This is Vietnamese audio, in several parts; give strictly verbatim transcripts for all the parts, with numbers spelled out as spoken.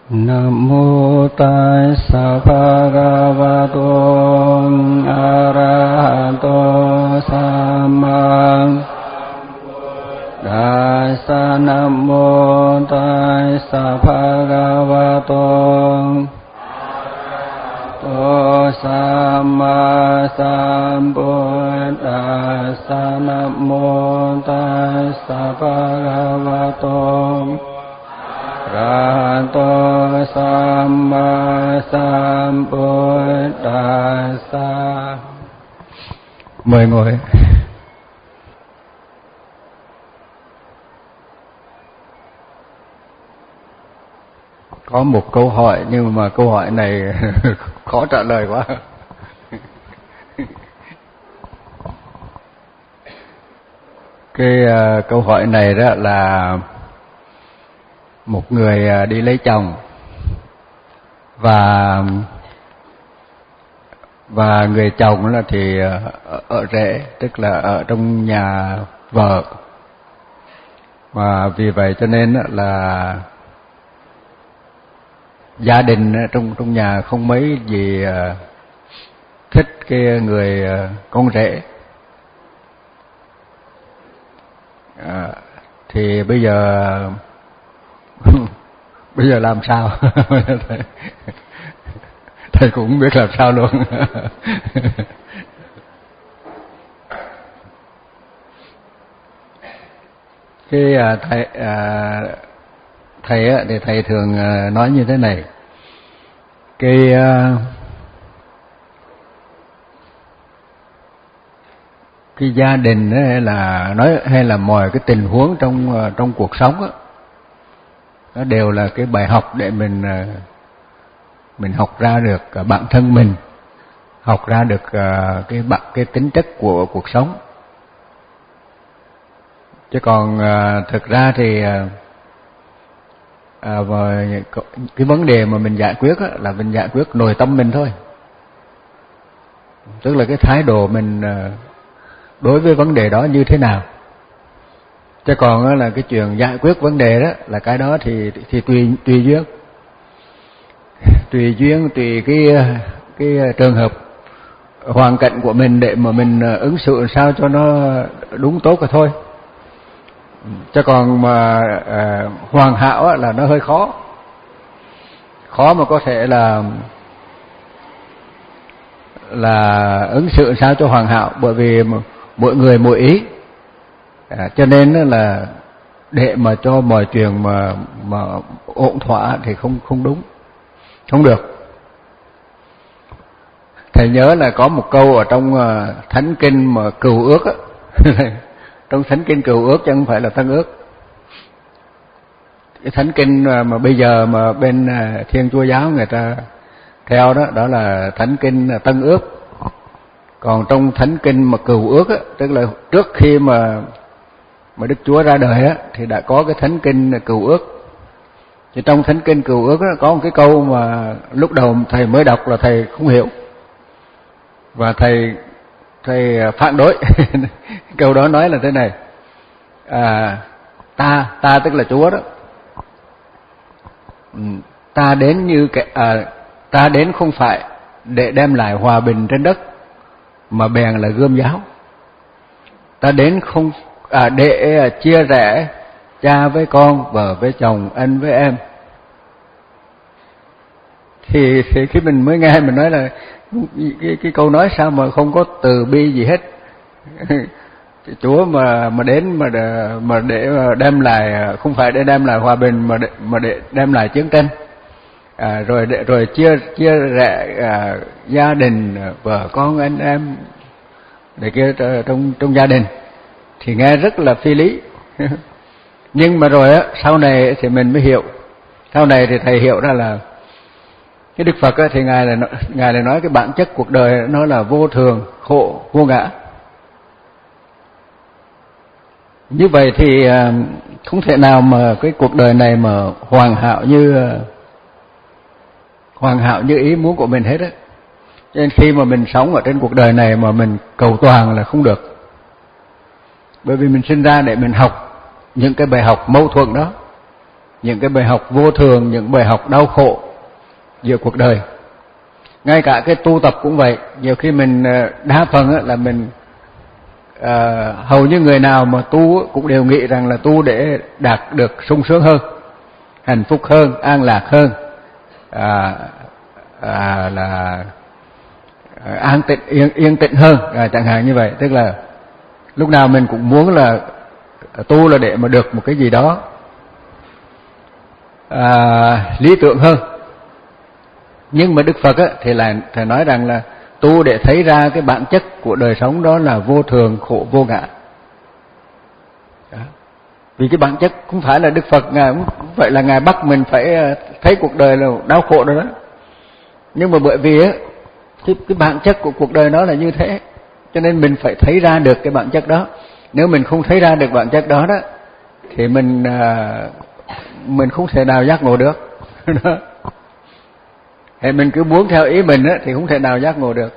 Nam mô Tassa Bhagavato Arahato Samma Tassa. Nam mô Tassa Bhagavato Arahato Samma Sambuddhassa. Nam mô Tassa Bhagavato Arahato Samma Sambuddhassa. Mời ngồi. Có một câu hỏi nhưng mà câu hỏi này khó trả lời quá. Cái uh, câu hỏi này đó là một người đi lấy chồng và và người chồng là thì ở rể, tức là ở trong nhà vợ, và vì vậy cho nên là gia đình trong trong nhà không mấy gì thích cái người con rể. À, thì bây giờ bây giờ làm sao? thầy, thầy cũng không biết làm sao luôn. Cái à, thầy à, thầy á, thì thầy thường nói như thế này: cái à, cái gia đình ấy, hay là nói hay là mọi cái tình huống trong trong cuộc sống á, nó đều là cái bài học để mình mình học ra được bản thân mình, học ra được cái cái tính chất của cuộc sống. Chứ còn thực ra thì à, cái vấn đề mà mình giải quyết á, là mình giải quyết nội tâm mình thôi, tức là cái thái độ mình đối với vấn đề đó như thế nào. Chứ còn là cái chuyện giải quyết vấn đề đó là cái đó thì thì tùy tùy duyên, tùy duyên tùy cái cái trường hợp hoàn cảnh của mình để mà mình ứng xử sao cho nó đúng tốt rồi thôi. Chứ còn mà à, hoàn hảo là nó hơi khó, khó mà có thể là là ứng xử sao cho hoàn hảo, bởi vì mỗi người mỗi ý. À, cho nên là để mà cho mọi chuyện mà mà ổn thỏa thì không không đúng, không được. Thầy nhớ là có một câu ở trong uh, Thánh Kinh mà Cựu Ước á, trong Thánh Kinh Cựu Ước chứ không phải là Tân Ước. Cái Thánh Kinh mà, mà bây giờ mà bên uh, Thiên Chúa giáo người ta theo đó, đó là Thánh Kinh Tân Ước. Còn trong Thánh Kinh mà Cựu Ước á, tức là trước khi mà mà Đức Chúa ra đời á, thì đã có cái Thánh Kinh Cựu Ước. Thì trong Thánh Kinh Cựu Ước á, có một cái câu mà lúc đầu thầy mới đọc là thầy không hiểu, và thầy thầy phản đối. Câu đó nói là thế này: à, ta ta tức là Chúa đó, ta đến như cái à, ta đến không phải để đem lại hòa bình trên đất, mà bèn là gươm giáo. Ta đến không à, để chia rẽ cha với con, vợ với chồng, anh với em. Thì, thì khi mình mới nghe mình nói là cái, cái câu nói sao mà không có từ bi gì hết. Chúa mà mà đến mà để, mà để đem lại, không phải để đem lại hòa bình, mà để, mà để đem lại chiến tranh. À, rồi để, rồi chia chia rẽ à, gia đình, vợ con, anh em để kia trong trong gia đình, thì nghe rất là phi lý. Nhưng mà rồi á, sau này thì mình mới hiểu. Sau này thì thầy hiểu ra là cái Đức Phật á, thì ngài là ngài là nói cái bản chất cuộc đời nó là vô thường, khổ, vô ngã. Như vậy thì không thể nào mà cái cuộc đời này mà hoàn hảo như hoàn hảo như ý muốn của mình hết á. Cho nên khi mà mình sống ở trên cuộc đời này mà mình cầu toàn là không được. Bởi vì mình sinh ra để mình học những cái bài học mâu thuẫn đó. những cái bài học vô thường, những bài học đau khổ giữa cuộc đời. Ngay cả cái tu tập cũng vậy, nhiều khi mình đa phần là mình à, hầu như người nào mà tu cũng đều nghĩ rằng là tu để đạt được sung sướng hơn, hạnh phúc hơn, an lạc hơn, à, à, là an tịnh, yên, yên tĩnh hơn, à, chẳng hạn như vậy. Tức là lúc nào mình cũng muốn là tu là để mà được một cái gì đó à, lý tưởng hơn. Nhưng mà Đức Phật á, thì là thầy nói rằng là tu để thấy ra cái bản chất của đời sống đó là vô thường, khổ, vô ngã. Đó. Vì cái bản chất không phải là Đức Phật Ngài cũng vậy là Ngài bắt mình phải thấy cuộc đời là đau khổ đó đó. Nhưng mà bởi vì á, cái, cái bản chất của cuộc đời nó là như thế, cho nên mình phải thấy ra được cái bản chất đó. Nếu mình không thấy ra được bản chất đó đó thì mình à, mình không thể nào giác ngộ được. Thì mình cứ muốn theo ý mình á, thì không thể nào giác ngộ được.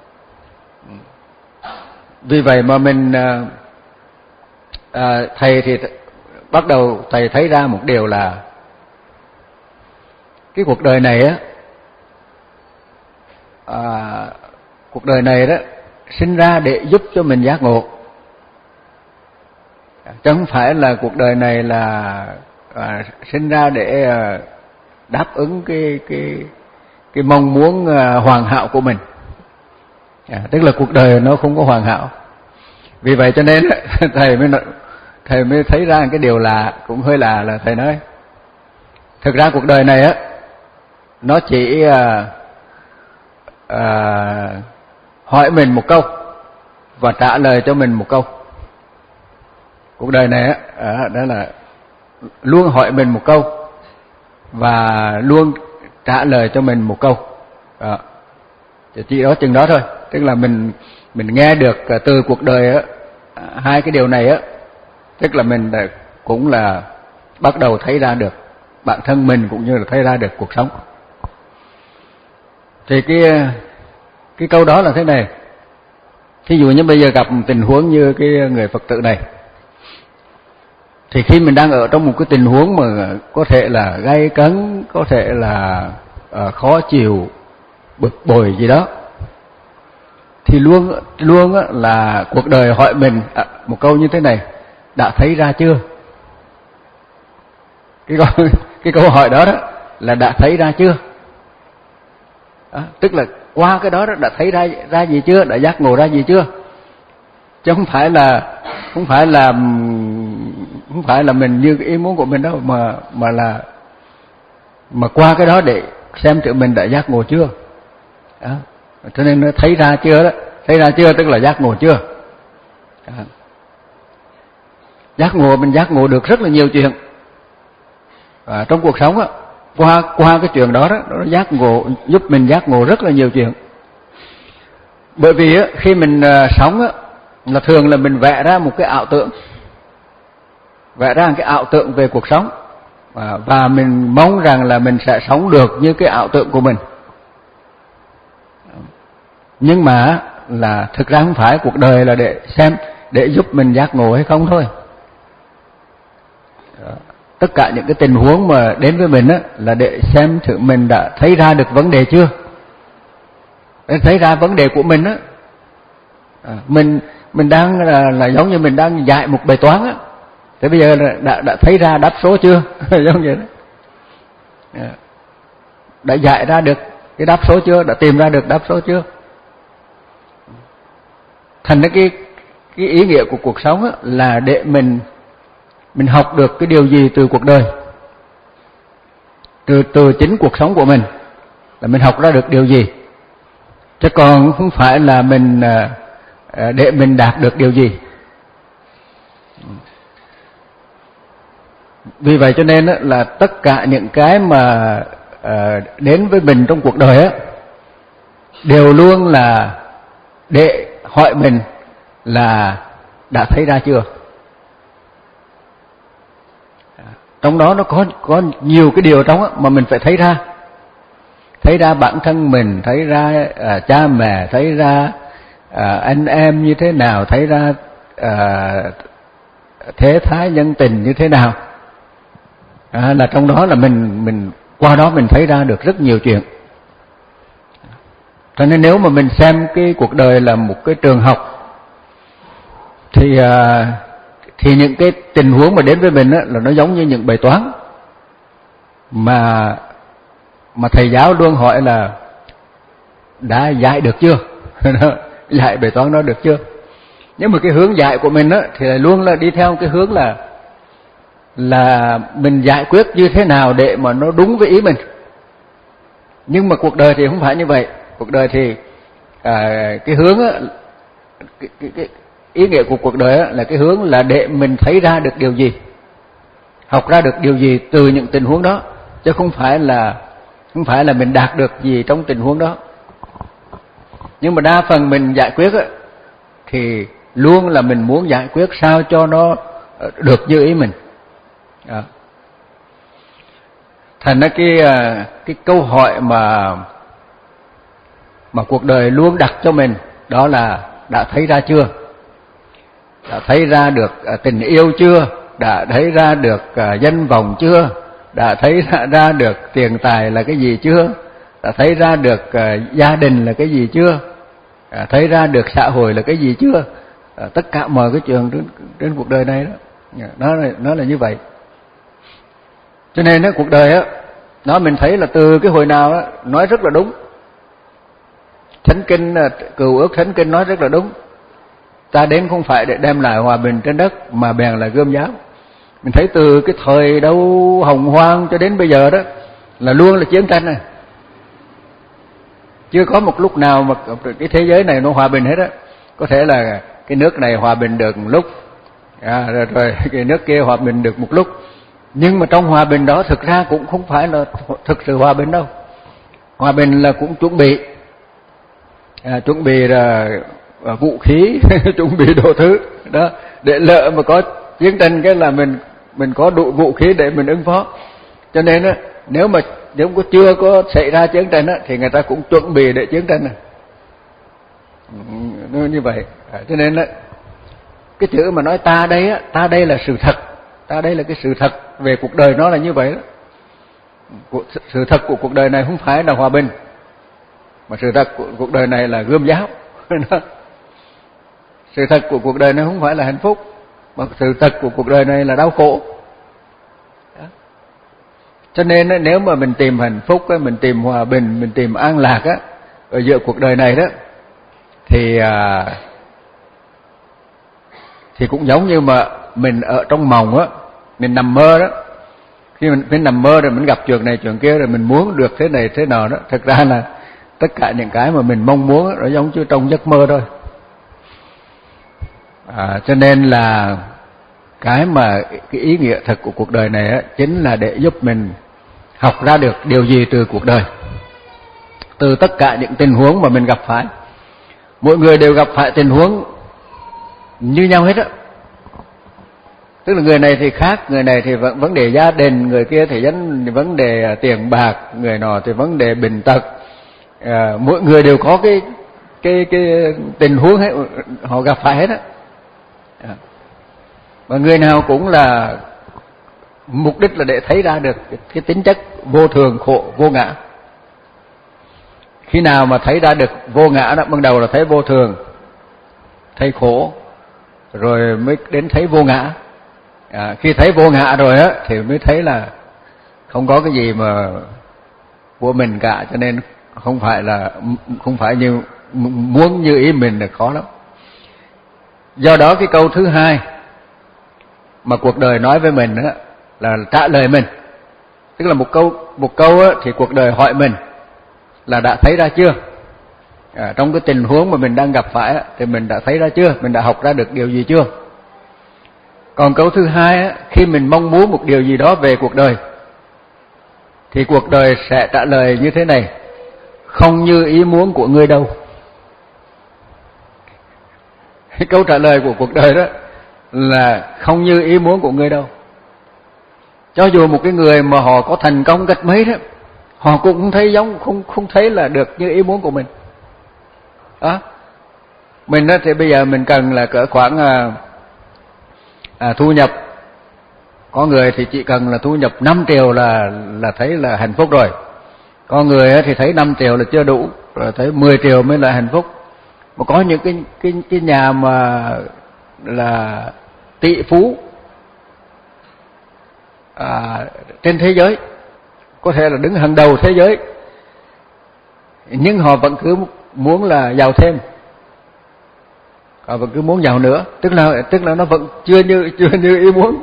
Vì vậy mà mình à, à, thầy thì bắt đầu thầy thấy ra một điều là cái cuộc đời này á, à, cuộc đời này đó sinh ra để giúp cho mình giác ngộ, chứ không phải là cuộc đời này là à, sinh ra để à, đáp ứng cái cái cái mong muốn à, hoàn hảo của mình. À, tức là cuộc đời nó không có hoàn hảo. Vì vậy cho nên thầy mới thầy mới thấy ra cái điều lạ, cũng hơi lạ, là thầy nói thực ra cuộc đời này á nó chỉ à, à, hỏi mình một câu và trả lời cho mình một câu. Cuộc đời này á, đó là luôn hỏi mình một câu và luôn trả lời cho mình một câu. Đó. Chỉ đó chừng đó thôi. Tức là mình mình nghe được từ cuộc đời á, hai cái điều này á, tức là mình cũng là bắt đầu thấy ra được bản thân mình cũng như là thấy ra được cuộc sống. Thì cái cái câu đó là thế này. Thí dụ như bây giờ gặp một tình huống như cái người Phật tử này, thì khi mình đang ở trong một cái tình huống mà có thể là gay cấn, có thể là uh, khó chịu, bực bội gì đó, thì luôn luôn là cuộc đời hỏi mình à, một câu như thế này: đã thấy ra chưa? Cái câu cái câu hỏi đó, đó là đã thấy ra chưa? Đó, tức là qua cái đó, đó đã thấy ra ra gì chưa, đã giác ngộ ra gì chưa? Chứ không phải là không phải là không phải là mình như cái ý muốn của mình đâu, mà mà là mà qua cái đó để xem tự mình đã giác ngộ chưa. Đó. Cho nên nó thấy ra chưa đó, thấy ra chưa tức là giác ngộ chưa. Đó. Giác ngộ, mình giác ngộ được rất là nhiều chuyện à, trong cuộc sống á. Qua qua cái chuyện đó đó, nó giác ngộ, giúp mình giác ngộ rất là nhiều chuyện. Bởi vì á, khi mình à, sống á, là thường là mình vẽ ra một cái ảo tượng, vẽ ra một cái ảo tượng về cuộc sống, à, và mình mong rằng là mình sẽ sống được như cái ảo tượng của mình. Nhưng mà là thực ra không phải, cuộc đời là để xem, để giúp mình giác ngộ hay không thôi. Tất cả những cái tình huống mà đến với mình á, là để xem thử mình đã thấy ra được vấn đề chưa, để thấy ra vấn đề của mình á. À, mình mình đang là, là giống như mình đang dạy một bài toán á, thế bây giờ là đã đã thấy ra đáp số chưa? Giống vậy đó. À, đã dạy ra được cái đáp số chưa, đã tìm ra được đáp số chưa? Thành ra cái cái ý nghĩa của cuộc sống á, là để mình mình học được cái điều gì từ cuộc đời, từ từ chính cuộc sống của mình, là mình học ra được điều gì, chứ còn không phải là mình để mình đạt được điều gì. Vì vậy cho nên là tất cả những cái mà đến với mình trong cuộc đời á, đều luôn là để hỏi mình là đã thấy ra chưa. Trong đó nó có có nhiều cái điều trong á mà mình phải thấy ra, thấy ra bản thân mình, thấy ra à, cha mẹ, thấy ra à, anh em như thế nào, thấy ra à, thế thái nhân tình như thế nào. À, là trong đó là mình mình qua đó mình thấy ra được rất nhiều chuyện. Cho nên nếu mà mình xem cái cuộc đời là một cái trường học thì à, thì những cái tình huống mà đến với mình á, là nó giống như những bài toán mà mà thầy giáo luôn hỏi là đã dạy được chưa? Dạy bài toán đó được chưa? Nhưng mà cái hướng dạy của mình á, thì luôn là đi theo cái hướng là là mình giải quyết như thế nào để mà nó đúng với ý mình. Nhưng mà cuộc đời thì không phải như vậy. Cuộc đời thì à, cái hướng á, cái, cái, cái ý nghĩa của cuộc đời á, là cái hướng là để mình thấy ra được điều gì, học ra được điều gì từ những tình huống đó, chứ không phải là không phải là mình đạt được gì trong tình huống đó. Nhưng mà đa phần mình giải quyết á, thì luôn là mình muốn giải quyết sao cho nó được như ý mình. À. Thành ra cái cái câu hỏi mà mà cuộc đời luôn đặt cho mình đó là đã thấy ra chưa? Đã thấy ra được tình yêu chưa? Đã thấy ra được danh vọng chưa? Đã thấy ra, ra được tiền tài là cái gì chưa? Đã thấy ra được gia đình là cái gì chưa? Đã thấy ra được xã hội là cái gì chưa? Tất cả mọi cái chuyện trên, trên cuộc đời này đó, nó là, nó là như vậy. Cho nên đó, cuộc đời á, nó mình thấy là từ cái hồi nào đó, nói rất là đúng. Thánh Kinh, Cựu Ước Thánh Kinh nói rất là đúng. Ta đến không phải để đem lại hòa bình trên đất, mà bèn là gươm giáo. Mình thấy từ cái thời đâu hồng hoang cho đến bây giờ đó, là luôn là chiến tranh này. Chưa có một lúc nào mà cái thế giới này nó hòa bình hết á. Có thể là cái nước này hòa bình được một lúc, à, rồi, rồi cái nước kia hòa bình được một lúc. Nhưng mà trong hòa bình đó thực ra cũng không phải là thực sự hòa bình đâu. Hòa bình là cũng chuẩn bị, à, chuẩn bị là vũ khí, chuẩn bị đồ thứ đó, để lỡ mà có chiến tranh cái là mình mình có đủ vũ khí để mình ứng phó. Cho nên á, nếu mà nếu có chưa có xảy ra chiến tranh á, thì người ta cũng chuẩn bị để chiến tranh này. Nó như vậy. À, cho nên á, cái chữ mà nói ta đây á, ta đây là sự thật, ta đây là cái sự thật về cuộc đời, nó là như vậy đó. Sự thật của cuộc đời này không phải là hòa bình, mà sự thật của cuộc đời này là gươm giáo. Sự thật của cuộc đời này không phải là hạnh phúc, mà sự thật của cuộc đời này là đau khổ. Đó. Cho nên nếu mà mình tìm hạnh phúc, mình tìm hòa bình, mình tìm an lạc á, ở giữa cuộc đời này đó, thì thì cũng giống như mà mình ở trong mộng á, mình nằm mơ đó. Khi mình, mình nằm mơ rồi mình gặp chuyện này chuyện kia, rồi mình muốn được thế này thế nào đó, thực ra là tất cả những cái mà mình mong muốn nó giống như trong giấc mơ thôi. À, cho nên là cái mà cái ý nghĩa thật của cuộc đời này á, chính là để giúp mình học ra được điều gì từ cuộc đời, từ tất cả những tình huống mà mình gặp phải. Mỗi người đều gặp phải tình huống như nhau hết á. Tức là người này thì khác, người này thì vẫn vấn đề gia đình, người kia thì vấn đề tiền bạc, người nọ thì vấn đề bệnh tật. À, mỗi người đều có cái cái cái tình huống hết, họ gặp phải hết á. À. Và người nào cũng là mục đích là để thấy ra được cái, cái tính chất vô thường, khổ, vô ngã. Khi nào mà thấy ra được vô ngã đó, ban đầu là thấy vô thường, thấy khổ, rồi mới đến thấy vô ngã. À, khi thấy vô ngã rồi á, thì mới thấy là không có cái gì mà của mình cả, cho nên không phải là không phải như muốn như ý mình là khó lắm. Do đó cái câu thứ hai mà cuộc đời nói với mình á, là trả lời mình. Tức là một câu một câu á, thì cuộc đời hỏi mình là đã thấy ra chưa? À, trong cái tình huống mà mình đang gặp phải á, thì mình đã thấy ra chưa? Mình đã học ra được điều gì chưa? Còn câu thứ hai á, khi mình mong muốn một điều gì đó về cuộc đời, thì cuộc đời sẽ trả lời như thế này: không như ý muốn của ngươi đâu. Câu trả lời của cuộc đời đó là không như ý muốn của ngươi đâu. Cho dù một cái người mà họ có thành công cách mấy đó, họ cũng không thấy giống, không không thấy là được như ý muốn của mình. Đó. Mình đó thì bây giờ mình cần là cỡ khoảng à, à, thu nhập Có người thì chỉ cần là thu nhập năm triệu là là thấy là hạnh phúc rồi. Có người thì thấy năm triệu là chưa đủ, rồi thấy mười triệu mới là hạnh phúc. Mà có những cái cái cái nhà mà là tỷ phú à, trên thế giới, có thể là đứng hàng đầu thế giới, nhưng họ vẫn cứ muốn là giàu thêm, họ vẫn cứ muốn giàu nữa, tức là tức là nó vẫn chưa như chưa như ý muốn.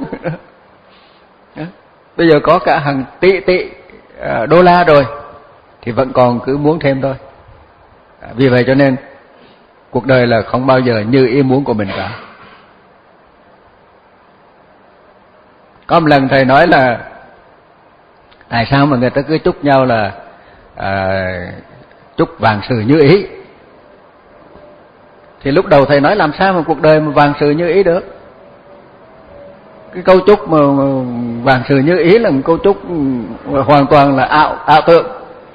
Bây giờ có cả hàng tỷ tỷ đô la rồi thì vẫn còn cứ muốn thêm thôi. Vì vậy cho nên cuộc đời là không bao giờ như ý muốn của mình cả. Có một lần thầy nói là tại sao mà người ta cứ chúc nhau là à, chúc vạn sự như ý. Thì lúc đầu thầy nói làm sao mà cuộc đời mà vạn sự như ý được. Cái câu chúc mà vạn sự như ý là một câu chúc hoàn toàn là ảo ảo tưởng.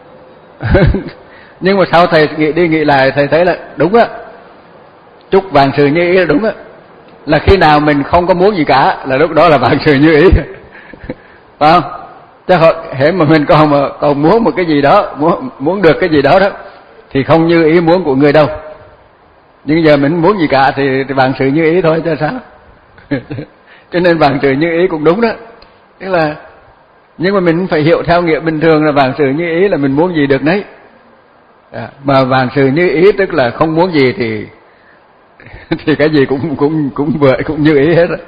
Nhưng mà sau thầy nghĩ đi nghĩ lại, thầy thấy là đúng á, chúc vạn sự như ý là đúng á, là khi nào mình không có muốn gì cả là lúc đó là vạn sự như ý. Phải không? Chứ hễ mà mình còn mà còn muốn một cái gì đó, muốn muốn được cái gì đó đó thì không như ý muốn của người đâu. Nhưng giờ mình muốn gì cả thì, thì vạn sự như ý thôi chứ sao. Cho nên vạn sự như ý cũng đúng đó. Tức là nhưng mà mình phải hiểu theo nghĩa bình thường là vạn sự như ý là mình muốn gì được đấy. À, mà vạn sự như ý tức là không muốn gì thì thì cái gì cũng cũng cũng vừa cũng như ý hết rồi.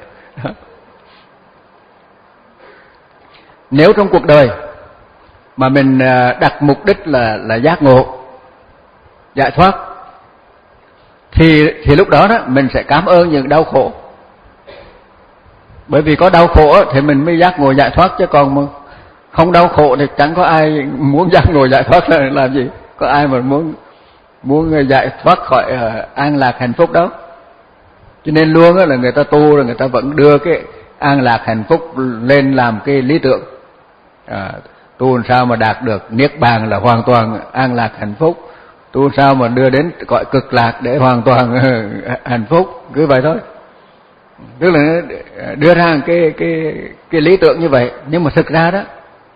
Nếu trong cuộc đời mà mình đặt mục đích là là giác ngộ, giải thoát, thì thì lúc đó đó mình sẽ cảm ơn những đau khổ. Bởi vì có đau khổ thì mình mới giác ngộ giải thoát, chứ còn mà không đau khổ thì chẳng có ai muốn giác ngộ giải thoát là làm gì. Có ai mà muốn muốn giải thoát khỏi uh, an lạc hạnh phúc đâu. Cho nên luôn là người ta tu rồi người ta vẫn đưa cái an lạc hạnh phúc lên làm cái lý tưởng. À, tu làm sao mà đạt được niết bàn là hoàn toàn an lạc hạnh phúc, tu làm sao mà đưa đến cõi cực lạc để hoàn toàn hạnh phúc, cứ vậy thôi. Tức là đưa ra cái cái cái lý tưởng như vậy, nhưng mà thực ra đó,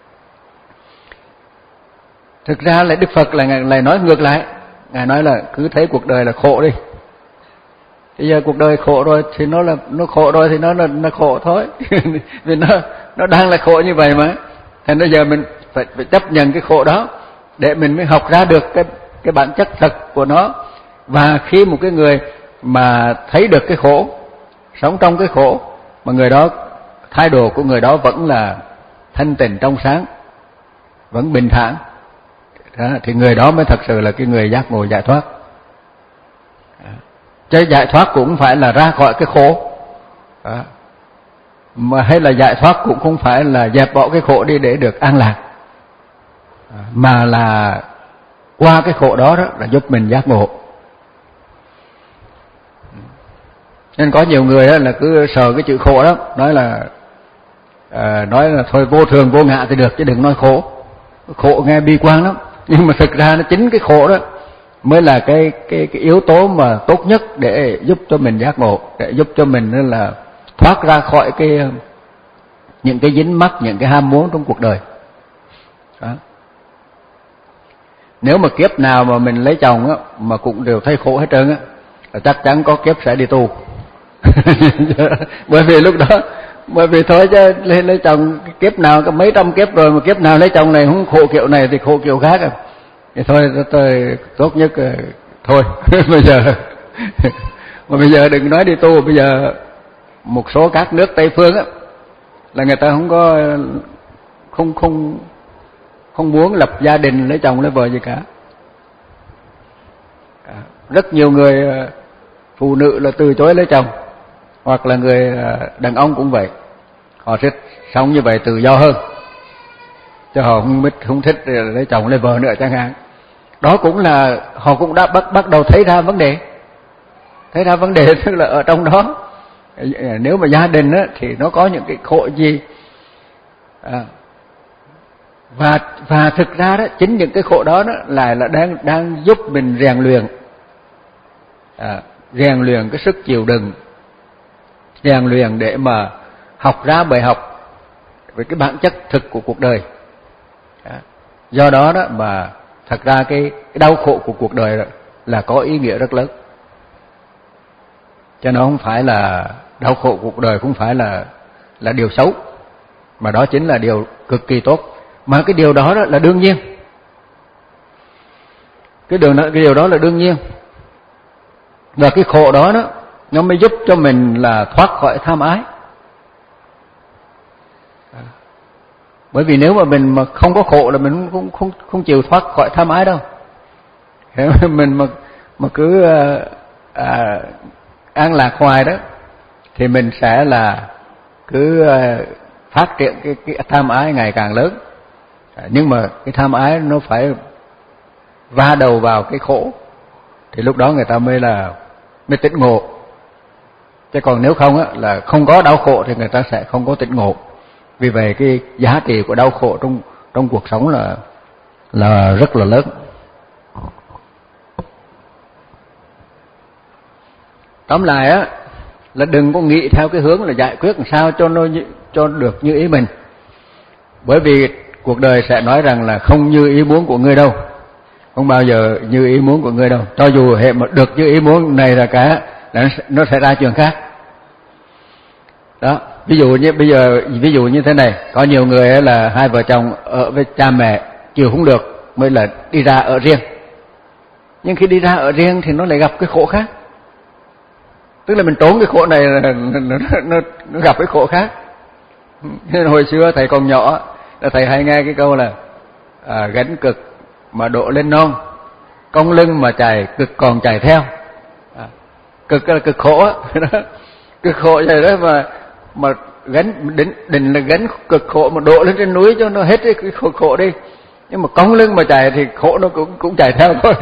thực ra lại Đức Phật là ngài lại nói ngược lại. Ngài nói là cứ thấy cuộc đời là khổ đi. Bây giờ cuộc đời khổ rồi thì nó là nó khổ rồi thì nó là nó khổ thôi. Vì nó nó đang là khổ như vậy mà. Thành bây giờ mình phải, phải chấp nhận cái khổ đó để mình mới học ra được cái cái bản chất thật của nó. Và khi một cái người mà thấy được cái khổ, sống trong cái khổ, mà người đó thái độ của người đó vẫn là thanh tịnh trong sáng, vẫn bình thản, đó, thì người đó mới thật sự là cái người giác ngộ giải thoát. Chứ giải thoát cũng phải là ra khỏi cái khổ, đó. Mà hay là giải thoát cũng không phải là dẹp bỏ cái khổ đi để được an lạc, mà là qua cái khổ đó, đó là giúp mình giác ngộ. Nên có nhiều người đó là cứ sợ cái chữ khổ đó, nói là à, nói là thôi vô thường vô ngã thì được chứ đừng nói khổ. Khổ nghe bi quan lắm, nhưng mà thực ra nó chính cái khổ đó mới là cái cái cái yếu tố mà tốt nhất để giúp cho mình giác ngộ, để giúp cho mình là thoát ra khỏi cái những cái dính mắc, những cái ham muốn trong cuộc đời. Đó. Nếu mà kiếp nào mà mình lấy chồng á mà cũng đều thấy khổ hết trơn á, là chắc chắn có kiếp sẽ đi tu. Bởi vì lúc đó, bởi vì thôi chứ lấy, lấy chồng kiếp nào có mấy trăm kiếp rồi mà kiếp nào lấy chồng này không khổ kiểu này thì khổ kiểu khác à. Thì thôi tôi tốt nhất thôi. Bây giờ mà bây giờ đừng nói đi tu, bây giờ một số các nước Tây phương á là người ta không có không không không muốn lập gia đình, lấy chồng lấy vợ gì cả. Rất nhiều người phụ nữ là từ chối lấy chồng, hoặc là người đàn ông cũng vậy, họ thích sống như vậy tự do hơn, chứ họ không thích không thích lấy chồng lấy vợ nữa chẳng hạn. Đó cũng là họ cũng đã bắt bắt đầu thấy ra vấn đề, thấy ra vấn đề tức là ở trong đó nếu mà gia đình á thì nó có những cái khổ gì, à, và và thực ra đó chính những cái khổ đó đó lại là đang đang giúp mình rèn luyện, à, rèn luyện cái sức chịu đựng, rèn luyện để mà học ra bài học với cái bản chất thực của cuộc đời. Do đó đó mà thật ra cái, cái đau khổ của cuộc đời đó là có ý nghĩa rất lớn. Cho nó không phải là đau khổ của cuộc đời, không phải là là điều xấu, mà đó chính là điều cực kỳ tốt. Mà cái điều đó, đó là đương nhiên. Cái điều đó, cái điều đó là đương nhiên. Và cái khổ đó đó nó mới giúp cho mình là thoát khỏi tham ái. Bởi vì nếu mà mình mà không có khổ là mình không không không chịu thoát khỏi tham ái đâu. Mình mà mà cứ à, à, an lạc hoài đó thì mình sẽ là cứ à, phát triển cái, cái tham ái ngày càng lớn. À, nhưng mà cái tham ái nó phải va đầu vào cái khổ thì lúc đó người ta mới là mới tỉnh ngộ. Chứ còn nếu không á, là không có đau khổ thì người ta sẽ không có tỉnh ngộ. Vì vậy cái giá trị của đau khổ trong trong cuộc sống là là rất là lớn. Tóm lại á là đừng có nghĩ theo cái hướng là giải quyết làm sao cho nó cho được như ý mình. Bởi vì cuộc đời sẽ nói rằng là không như ý muốn của ngươi đâu. Không bao giờ như ý muốn của ngươi đâu. Cho dù hệ mà được như ý muốn này là cả là nó sẽ ra chuyện khác. Đó, ví dụ như bây giờ ví dụ như thế này, có nhiều người là hai vợ chồng ở với cha mẹ chịu không được mới là đi ra ở riêng. Nhưng khi đi ra ở riêng thì nó lại gặp cái khổ khác. Tức là mình trốn cái khổ này là nó, nó, nó gặp cái khổ khác. Nên hồi xưa thầy còn nhỏ là thầy hay nghe cái câu là à, gánh cực mà độ lên non, cong lưng mà chạy cực còn chạy theo. À, cực là cực khổ á, cực khổ vậy đó mà mà gánh định định là gánh cực khổ mà độ lên trên núi cho nó hết cái khổ, khổ đi. Nhưng mà cong lưng mà chạy thì khổ nó cũng cũng chạy theo thôi.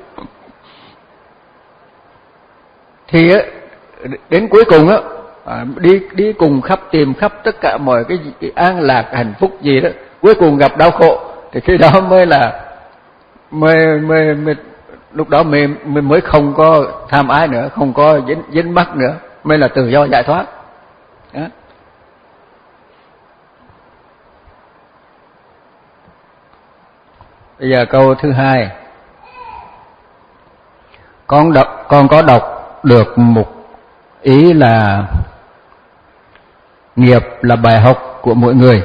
Thì á đến cuối cùng á à, đi đi cùng khắp tìm khắp tất cả mọi cái, cái an lạc hạnh phúc gì đó, cuối cùng gặp đau khổ thì khi đó mới là mới mới, mới lúc đó mới mới không có tham ái nữa, không có dính dính mắc nữa, mới là tự do giải thoát. Đó. Bây giờ câu thứ hai, con đọc con có đọc được một ý là nghiệp là bài học của mỗi người.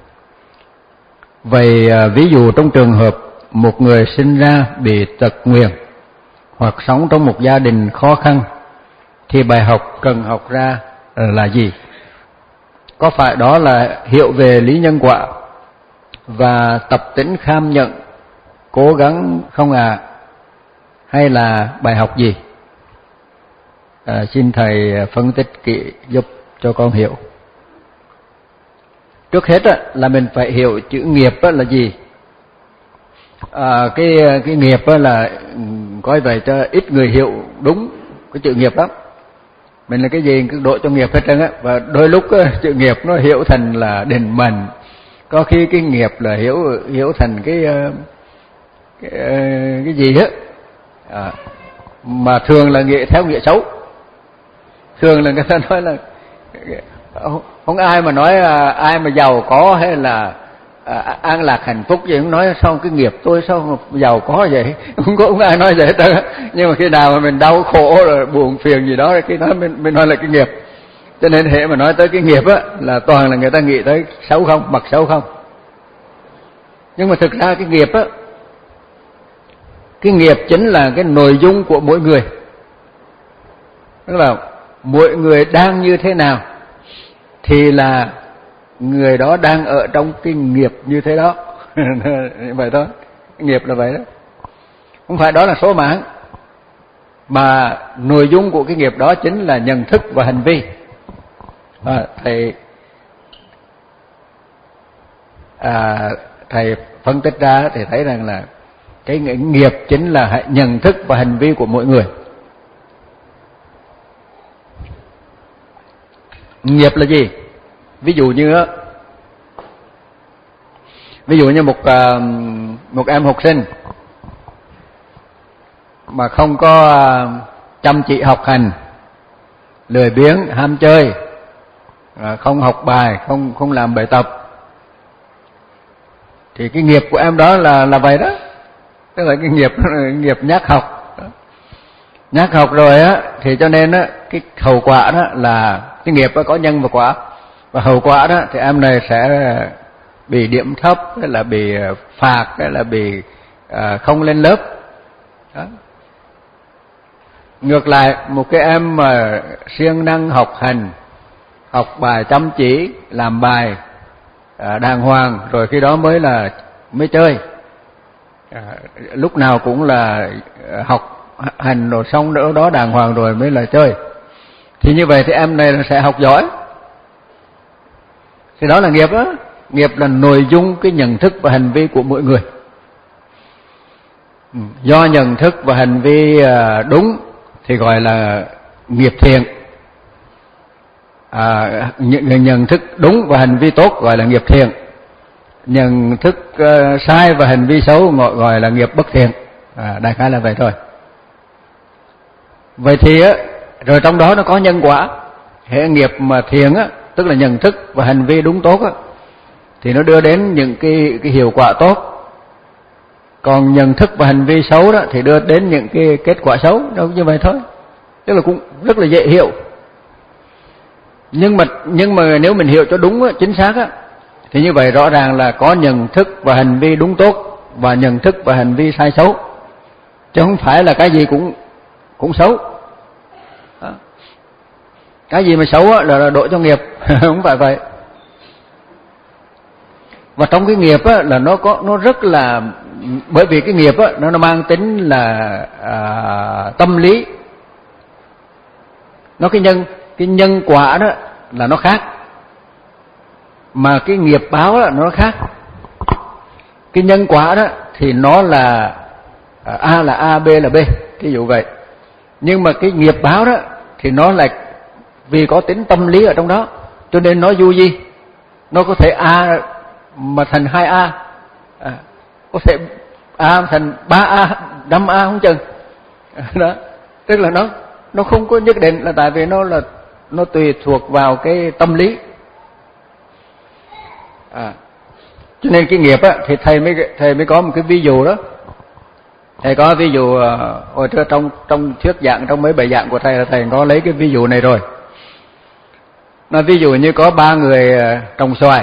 Vậy ví dụ trong trường hợp một người sinh ra bị tật nguyền hoặc sống trong một gia đình khó khăn thì bài học cần học ra là gì? Có phải đó là hiểu về lý nhân quả và tập tính kham nhận, cố gắng không à? Hay là bài học gì? À, xin thầy phân tích kỹ giúp cho con hiểu. Trước hết á, là mình phải hiểu chữ nghiệp á, là gì. À, cái cái nghiệp á, là coi vậy cho ít người hiểu đúng cái chữ nghiệp lắm. Mình là cái gì cứ độ cho nghiệp hết trơn á, và đôi lúc á, chữ nghiệp nó hiểu thành là định mệnh, có khi cái nghiệp là hiểu hiểu thành cái cái, cái gì á, à, mà thường là nghĩa theo nghĩa xấu. Thường là người ta nói là không ai mà nói ai mà giàu có hay là à, an lạc hạnh phúc gì cũng nói sao cái nghiệp tôi sao giàu có vậy, không có không ai nói vậy hết trơn. Nhưng mà khi nào mà mình đau khổ rồi buồn phiền gì đó khi nói mình mình nói là cái nghiệp. Cho nên hệ mà nói tới cái nghiệp á là toàn là người ta nghĩ tới xấu không, mặt xấu không. Nhưng mà thực ra cái nghiệp á, cái nghiệp chính là cái nội dung của mỗi người. Tức là mỗi người đang như thế nào thì là người đó đang ở trong cái nghiệp như thế đó. Vậy thôi, nghiệp là vậy đó. Không phải đó là số mạng, mà nội dung của cái nghiệp đó chính là nhận thức và hành vi. À, thầy à, thầy phân tích ra thì thấy rằng là cái nghiệp chính là nhận thức và hành vi của mỗi người. Nghiệp là gì? Ví dụ như ví dụ như một một em học sinh mà không có chăm chỉ học hành, lười biếng, ham chơi, không học bài, không không làm bài tập, thì cái nghiệp của em đó là là vậy đó, tức là cái nghiệp nghiệp nhát học đó. Nhát học rồi á thì cho nên á cái hậu quả đó là cái nghiệp đó có nhân và quả, và hậu quả đó thì em này sẽ bị điểm thấp, hay là bị phạt, hay là bị à, không lên lớp đó. Ngược lại một cái em mà siêng năng học hành, học bài chăm chỉ, làm bài à, đàng hoàng, rồi khi đó mới là mới chơi, à, lúc nào cũng là học hành rồi xong nữa đó đàng hoàng rồi mới là chơi, thì như vậy thì em này sẽ học giỏi. Thì đó là nghiệp đó. Nghiệp là nội dung cái nhận thức và hành vi của mỗi người. Do nhận thức và hành vi đúng thì gọi là nghiệp thiện, à, nhận thức đúng và hành vi tốt gọi là nghiệp thiện, nhận thức uh, sai và hành vi xấu gọi, gọi là nghiệp bất thiện. À, đại khái là vậy thôi. Vậy thì á, rồi trong đó nó có nhân quả. Hệ nghiệp mà thiện á, tức là nhận thức và hành vi đúng tốt á, thì nó đưa đến những cái, cái hiệu quả tốt. Còn nhận thức và hành vi xấu đó thì đưa đến những cái kết quả xấu. Đâu như vậy thôi. Tức là cũng rất là dễ hiểu. Nhưng mà nhưng mà nếu mình hiểu cho đúng á, chính xác á, thì như vậy rõ ràng là có nhận thức và hành vi đúng tốt và nhận thức và hành vi sai xấu, chứ không phải là cái gì cũng cũng xấu. Đó. Cái gì mà xấu á, là, là đổ cho nghiệp, không phải vậy. Và trong cái nghiệp á, là nó có nó rất là, bởi vì cái nghiệp á, nó, nó mang tính là à, tâm lý. Nó cái nhân cái nhân quả đó là nó khác, mà cái nghiệp báo đó nó khác. Cái nhân quả đó thì nó là A là A, B là B, ví dụ vậy. Nhưng mà cái nghiệp báo đó thì nó là vì có tính tâm lý ở trong đó, cho nên nó du di. Nó có thể A mà thành hai A, à, có thể A thành ba A, năm A không chừng. Đó, tức là nó nó không có nhất định, là tại vì nó là nó tùy thuộc vào cái tâm lý. À, cho nên cái nghiệp á, thì thầy mới thầy mới có một cái ví dụ đó. Thầy có ví dụ hồi trước trong trong thuyết giảng, trong mấy bài giảng của thầy là thầy có lấy cái ví dụ này rồi. Nó ví dụ như có ba người trồng xoài,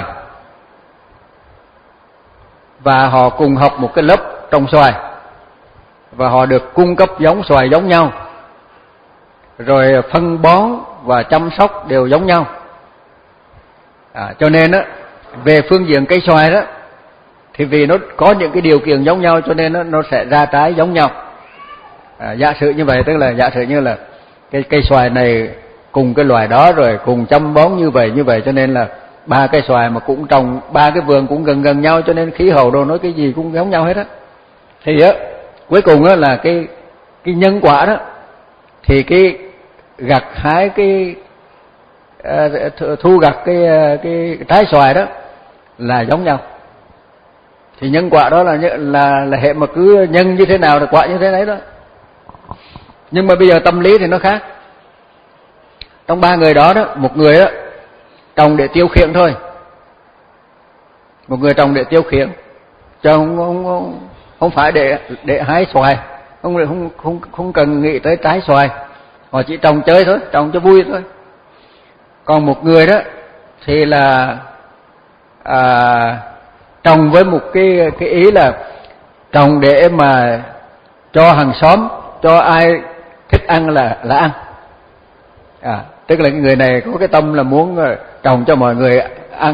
và họ cùng học một cái lớp trồng xoài, và họ được cung cấp giống xoài giống nhau, rồi phân bón và chăm sóc đều giống nhau. À, cho nên á, về phương diện cây xoài đó, thì vì nó có những cái điều kiện giống nhau cho nên nó, nó sẽ ra trái giống nhau. À, giả sử như vậy, tức là giả sử như là cái cây xoài này cùng cái loài đó, rồi cùng chăm bón như vậy như vậy, cho nên là ba cây xoài mà cũng trồng, ba cái vườn cũng gần gần nhau, cho nên khí hậu đồ nói cái gì cũng giống nhau hết á. Thì á, cuối cùng á là cái cái nhân quả đó, thì cái gặt hái cái uh, thu gặt cái cái trái xoài đó là giống nhau. Thì nhân quả đó là là là hệ mà cứ nhân như thế nào thì quả như thế đấy đó. Nhưng mà bây giờ tâm lý thì nó khác. Trong ba người đó đó, một người á trồng để tiêu khiển thôi, một người trồng để tiêu khiển, chứ không không không, không phải để để hái xoài, không không không không cần nghĩ tới trái xoài, họ chỉ trồng chơi thôi, trồng cho vui thôi. Còn một người đó thì là à, trồng với một cái cái ý là trồng để mà cho hàng xóm, cho ai thích ăn là là ăn. À, tức là cái người này có cái tâm là muốn trồng cho mọi người ăn.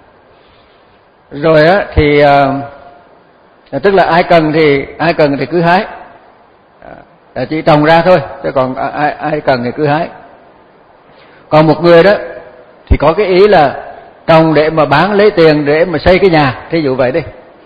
Rồi á thì à, tức là ai cần thì ai cần thì cứ hái, à, chỉ trồng ra thôi, chứ còn ai ai cần thì cứ hái. Còn một người đó thì có cái ý là trồng để mà bán lấy tiền để mà xây cái nhà, thí dụ vậy đi.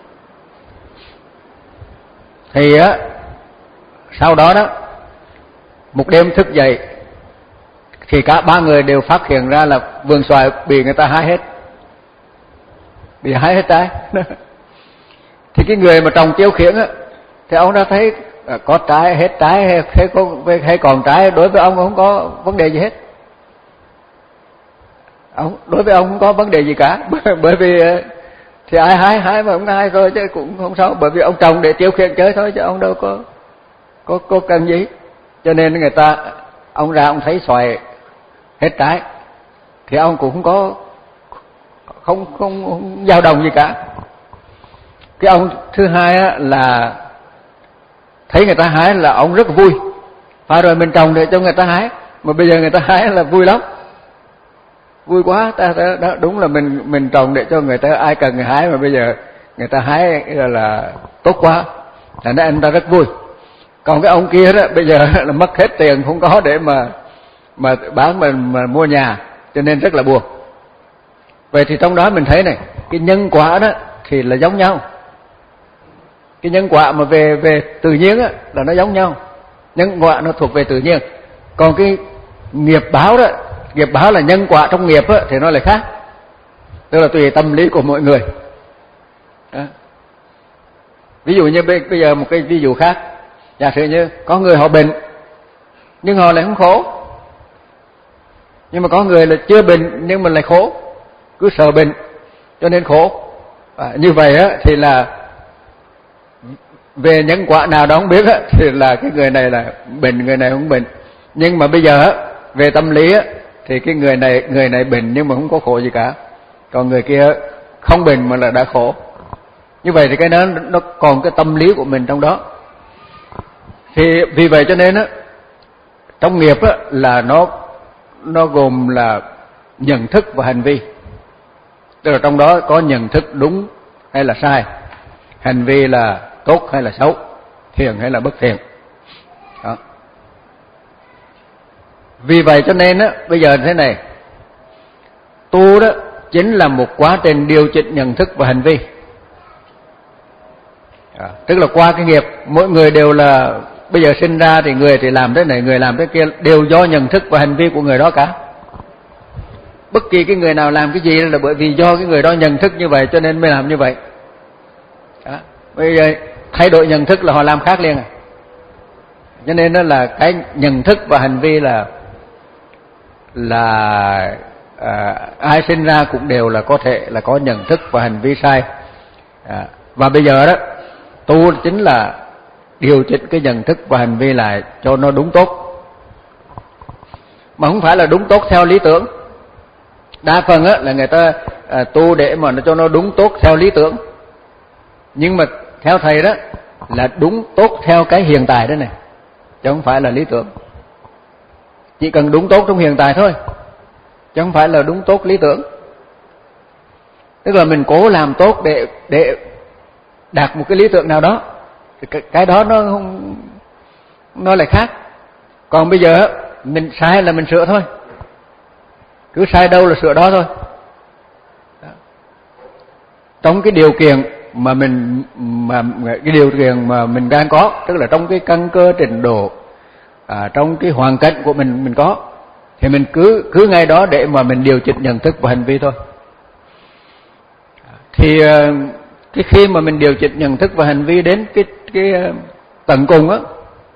Thì á sau đó đó, một đêm thức dậy thì cả ba người đều phát hiện ra là vườn xoài bị người ta hái hết, bị hái hết trái. Thì cái người mà trồng tiêu khiển á, thì ông đã thấy có trái hết trái hay, hay, có, hay còn trái, đối với ông không có vấn đề gì hết. Ông, đối với ông không có vấn đề gì cả, bởi vì thì ai hái hái mà không hái thôi chứ cũng không sao, bởi vì ông trồng để tiêu khiển chơi thôi chứ ông đâu có có có cần gì. Cho nên người ta ông ra ông thấy xoài hết trái thì ông cũng không có không không, không dao động gì cả. Cái ông thứ hai á, là thấy người ta hái là ông rất vui, phải rồi mình trồng để cho người ta hái, mà bây giờ người ta hái là vui lắm, vui quá. Ta, ta đó, đúng là mình mình trồng để cho người ta ai cần người hái, mà bây giờ người ta hái là, là tốt quá, thành ra anh ta rất vui. Còn cái ông kia đó bây giờ là mất hết tiền không có để mà mà bán mình mà mua nhà, cho nên rất là buồn. Vậy thì trong đó mình thấy này, cái nhân quả đó thì là giống nhau. Cái nhân quả mà về về tự nhiên á là nó giống nhau, nhân quả nó thuộc về tự nhiên. Còn cái nghiệp báo đó, nghiệp báo là nhân quả trong nghiệp á, thì nó lại khác, tức là tùy tâm lý của mỗi người đó. Ví dụ như bây giờ một cái ví dụ khác, giả sử như có người họ bệnh nhưng họ lại không khổ, nhưng mà có người là chưa bệnh nhưng mà lại khổ, cứ sợ bệnh cho nên khổ. À, như vậy á thì là về nhân quả nào đó không biết á, thì là cái người này là bệnh, người này không bệnh. Nhưng mà bây giờ á, về tâm lý á, thì cái người này người này bệnh nhưng mà không có khổ gì cả, còn người kia không bệnh mà là đã khổ. Như vậy thì cái đó nó còn cái tâm lý của mình trong đó. Thì vì vậy cho nên á, trong nghiệp á là nó nó gồm là nhận thức và hành vi, tức là trong đó có nhận thức đúng hay là sai, hành vi là tốt hay là xấu, thiện hay là bất thiện đó. Vì vậy cho nên á, bây giờ thế này, tu đó chính là một quá trình điều chỉnh nhận thức và hành vi. À, tức là qua cái nghiệp, mỗi người đều là bây giờ sinh ra thì người thì làm thế này, người làm thế kia, đều do nhận thức và hành vi của người đó cả. Bất kỳ cái người nào làm cái gì là bởi vì do cái người đó nhận thức như vậy cho nên mới làm như vậy đó. Bây giờ thay đổi nhận thức là họ làm khác liền à. Cho nên đó là cái nhận thức và hành vi là là à, ai sinh ra cũng đều là có thể là có nhận thức và hành vi sai. À, và bây giờ đó tu chính là điều chỉnh cái nhận thức và hành vi lại cho nó đúng tốt, mà không phải là đúng tốt theo lý tưởng. Đa phần á là người ta à, tu để mà nó cho nó đúng tốt theo lý tưởng, nhưng mà theo thầy đó là đúng tốt theo cái hiện tại đó này, chứ không phải là lý tưởng. Chỉ cần đúng tốt trong hiện tại thôi, chứ không phải là đúng tốt lý tưởng. Tức là mình cố làm tốt để để đạt một cái lý tưởng nào đó, thì cái, cái đó nó không, nó lại khác. Còn bây giờ mình sai là mình sửa thôi, cứ sai đâu là sửa đó thôi đó. Trong cái điều kiện mà mình mà cái điều kiện mà mình đang có, tức là trong cái căn cơ trình độ, à, trong cái hoàn cảnh của mình mình có, thì mình cứ cứ ngay đó để mà mình điều chỉnh nhận thức và hành vi thôi. Thì cái khi mà mình điều chỉnh nhận thức và hành vi đến cái cái tận cùng á,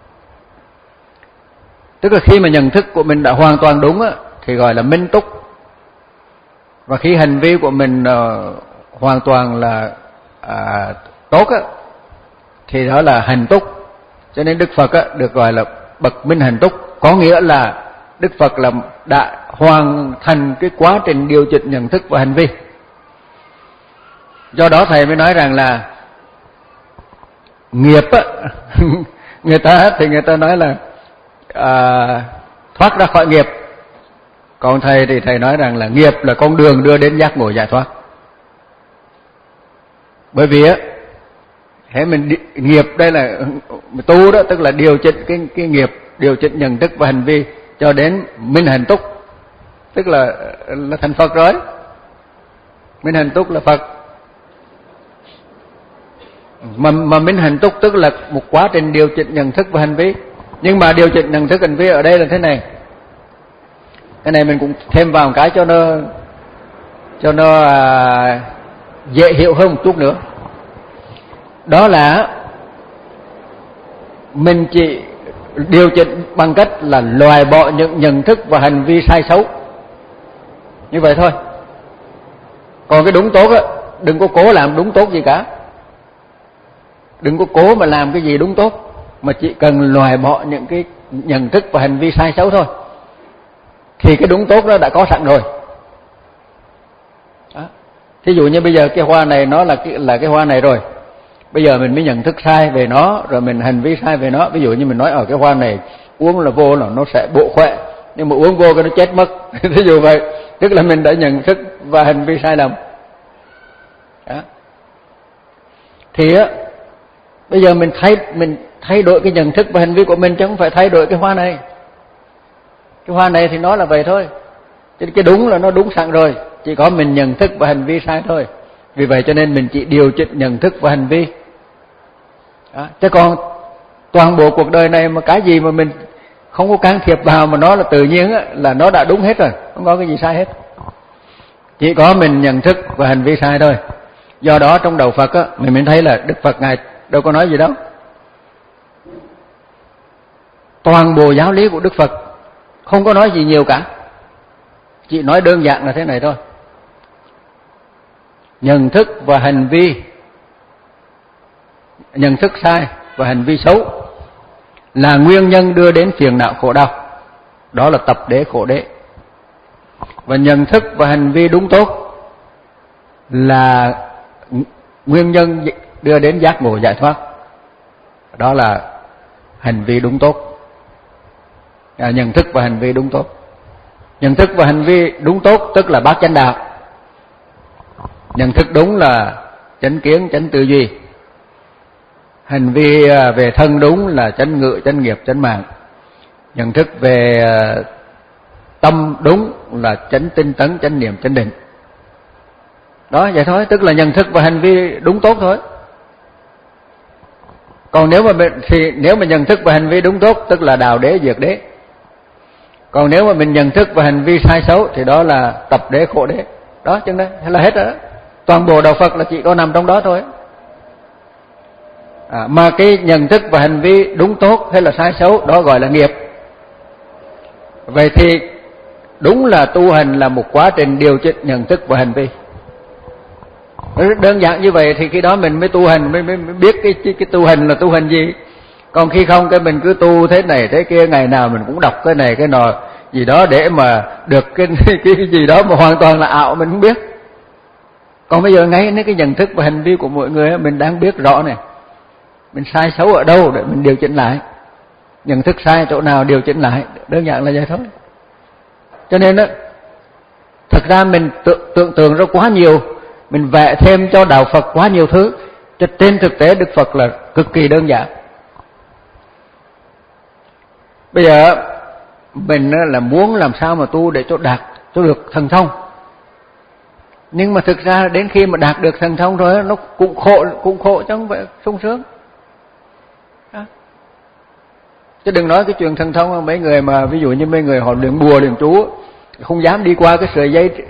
tức là khi mà nhận thức của mình đã hoàn toàn đúng á thì gọi là minh túc, và khi hành vi của mình uh, hoàn toàn là à, tốt á thì đó là hành túc. Cho nên Đức Phật á được gọi là bậc minh hành túc, có nghĩa là Đức Phật là đã hoàn thành cái quá trình điều chỉnh nhận thức và hành vi. Do đó thầy mới nói rằng là nghiệp á người ta thì người ta nói là à, thoát ra khỏi nghiệp, còn thầy thì thầy nói rằng là nghiệp là con đường đưa đến giác ngộ giải thoát. Bởi vì á, thế mình nghiệp đây là tu đó, tức là điều chỉnh cái cái nghiệp, điều chỉnh nhận thức và hành vi cho đến minh hành túc, tức là là thành Phật rồi. Minh hành túc là Phật. Mà mà minh hành túc tức là một quá trình điều chỉnh nhận thức và hành vi. Nhưng mà điều chỉnh nhận thức hành vi ở đây là thế này. Cái này mình cũng thêm vào một cái cho nó cho nó à, dễ hiểu hơn một chút nữa. Đó là mình chỉ điều chỉnh bằng cách là loại bỏ những nhận thức và hành vi sai xấu, như vậy thôi. Còn cái đúng tốt á đừng có cố làm đúng tốt gì cả. Đừng có cố mà làm cái gì đúng tốt, mà chỉ cần loại bỏ những cái nhận thức và hành vi sai xấu thôi, thì cái đúng tốt đó đã có sẵn rồi. Đó. Thí dụ như bây giờ cái hoa này nó là cái, là cái hoa này rồi, bây giờ mình mới nhận thức sai về nó, rồi mình hành vi sai về nó. Ví dụ như mình nói ở cái hoa này uống là vô là nó sẽ bổ khỏe, nhưng mà uống vô cái nó chết mất. Thí dụ vậy, tức là mình đã nhận thức và hành vi sai lầm. Đó. Thì á, bây giờ mình thay mình thay đổi cái nhận thức và hành vi của mình, chứ không phải thay đổi cái hoa này. Cái hoa này thì nó là vậy thôi, chứ cái đúng là nó đúng sẵn rồi, chỉ có mình nhận thức và hành vi sai thôi. Vì vậy cho nên mình chỉ điều chỉnh nhận thức và hành vi. Đó. Chứ còn toàn bộ cuộc đời này mà cái gì mà mình không có can thiệp vào mà nó là tự nhiên á, là nó đã đúng hết rồi, không có cái gì sai hết. Chỉ có mình nhận thức và hành vi sai thôi. Do đó trong đạo Phật á, mình mới thấy là Đức Phật Ngài đâu có nói gì đâu. Toàn bộ giáo lý của Đức Phật không có nói gì nhiều cả, chỉ nói đơn giản là thế này thôi: nhận thức và hành vi, nhận thức sai và hành vi xấu là nguyên nhân đưa đến phiền não khổ đau, đó là tập đế khổ đế. Và nhận thức và hành vi đúng tốt là nguyên nhân đưa đến giác ngộ giải thoát, đó là hành vi đúng tốt. À, nhận thức và hành vi đúng tốt. Nhận thức và hành vi đúng tốt tức là bát chánh đạo. Nhận thức đúng là chánh kiến, chánh tư duy. Hành vi về thân đúng là chánh ngữ, chánh nghiệp, chánh mạng. Nhận thức về tâm đúng là chánh tinh tấn, chánh niệm, chánh định. Đó, vậy thôi, tức là nhận thức và hành vi đúng tốt thôi. Còn nếu mà mình, thì nếu mà nhận thức và hành vi đúng tốt tức là đào đế diệt đế. Còn nếu mà mình nhận thức và hành vi sai xấu thì đó là tập đế khổ đế. Đó, chừng đấy là hết rồi đó. Toàn bộ đạo Phật là chỉ có nằm trong đó thôi. À, mà cái nhận thức và hành vi đúng tốt hay là sai xấu đó gọi là nghiệp. Vậy thì đúng là tu hành là một quá trình điều chỉnh nhận thức và hành vi. Đơn giản như vậy thì khi đó mình mới tu hành, mới, mới, mới biết cái, cái, cái tu hành là tu hành gì. Còn khi không cái mình cứ tu thế này thế kia, ngày nào mình cũng đọc cái này cái nọ gì đó để mà được cái, cái, cái gì đó mà hoàn toàn là ảo, mình không biết. Còn bây giờ ngay cái nhận thức và hành vi của mọi người mình đang biết rõ này, mình sai xấu ở đâu để mình điều chỉnh lại, nhận thức sai chỗ nào điều chỉnh lại, đơn giản là vậy thôi. Cho nên đó, thực ra mình tưởng, tưởng tượng ra quá nhiều, mình vẽ thêm cho đạo Phật quá nhiều thứ, cho trên thực tế Đức Phật là cực kỳ đơn giản. Bây giờ mình là muốn làm sao mà tu để cho đạt cho được thần thông, nhưng mà thực ra đến khi mà đạt được thần thông rồi nó cũng khổ, cũng khổ chứ không phải sung sướng. Đó. Chứ đừng nói cái chuyện thần thông, mấy người mà ví dụ như mấy người họ luyện bùa luyện chú không dám đi qua cái sợi dây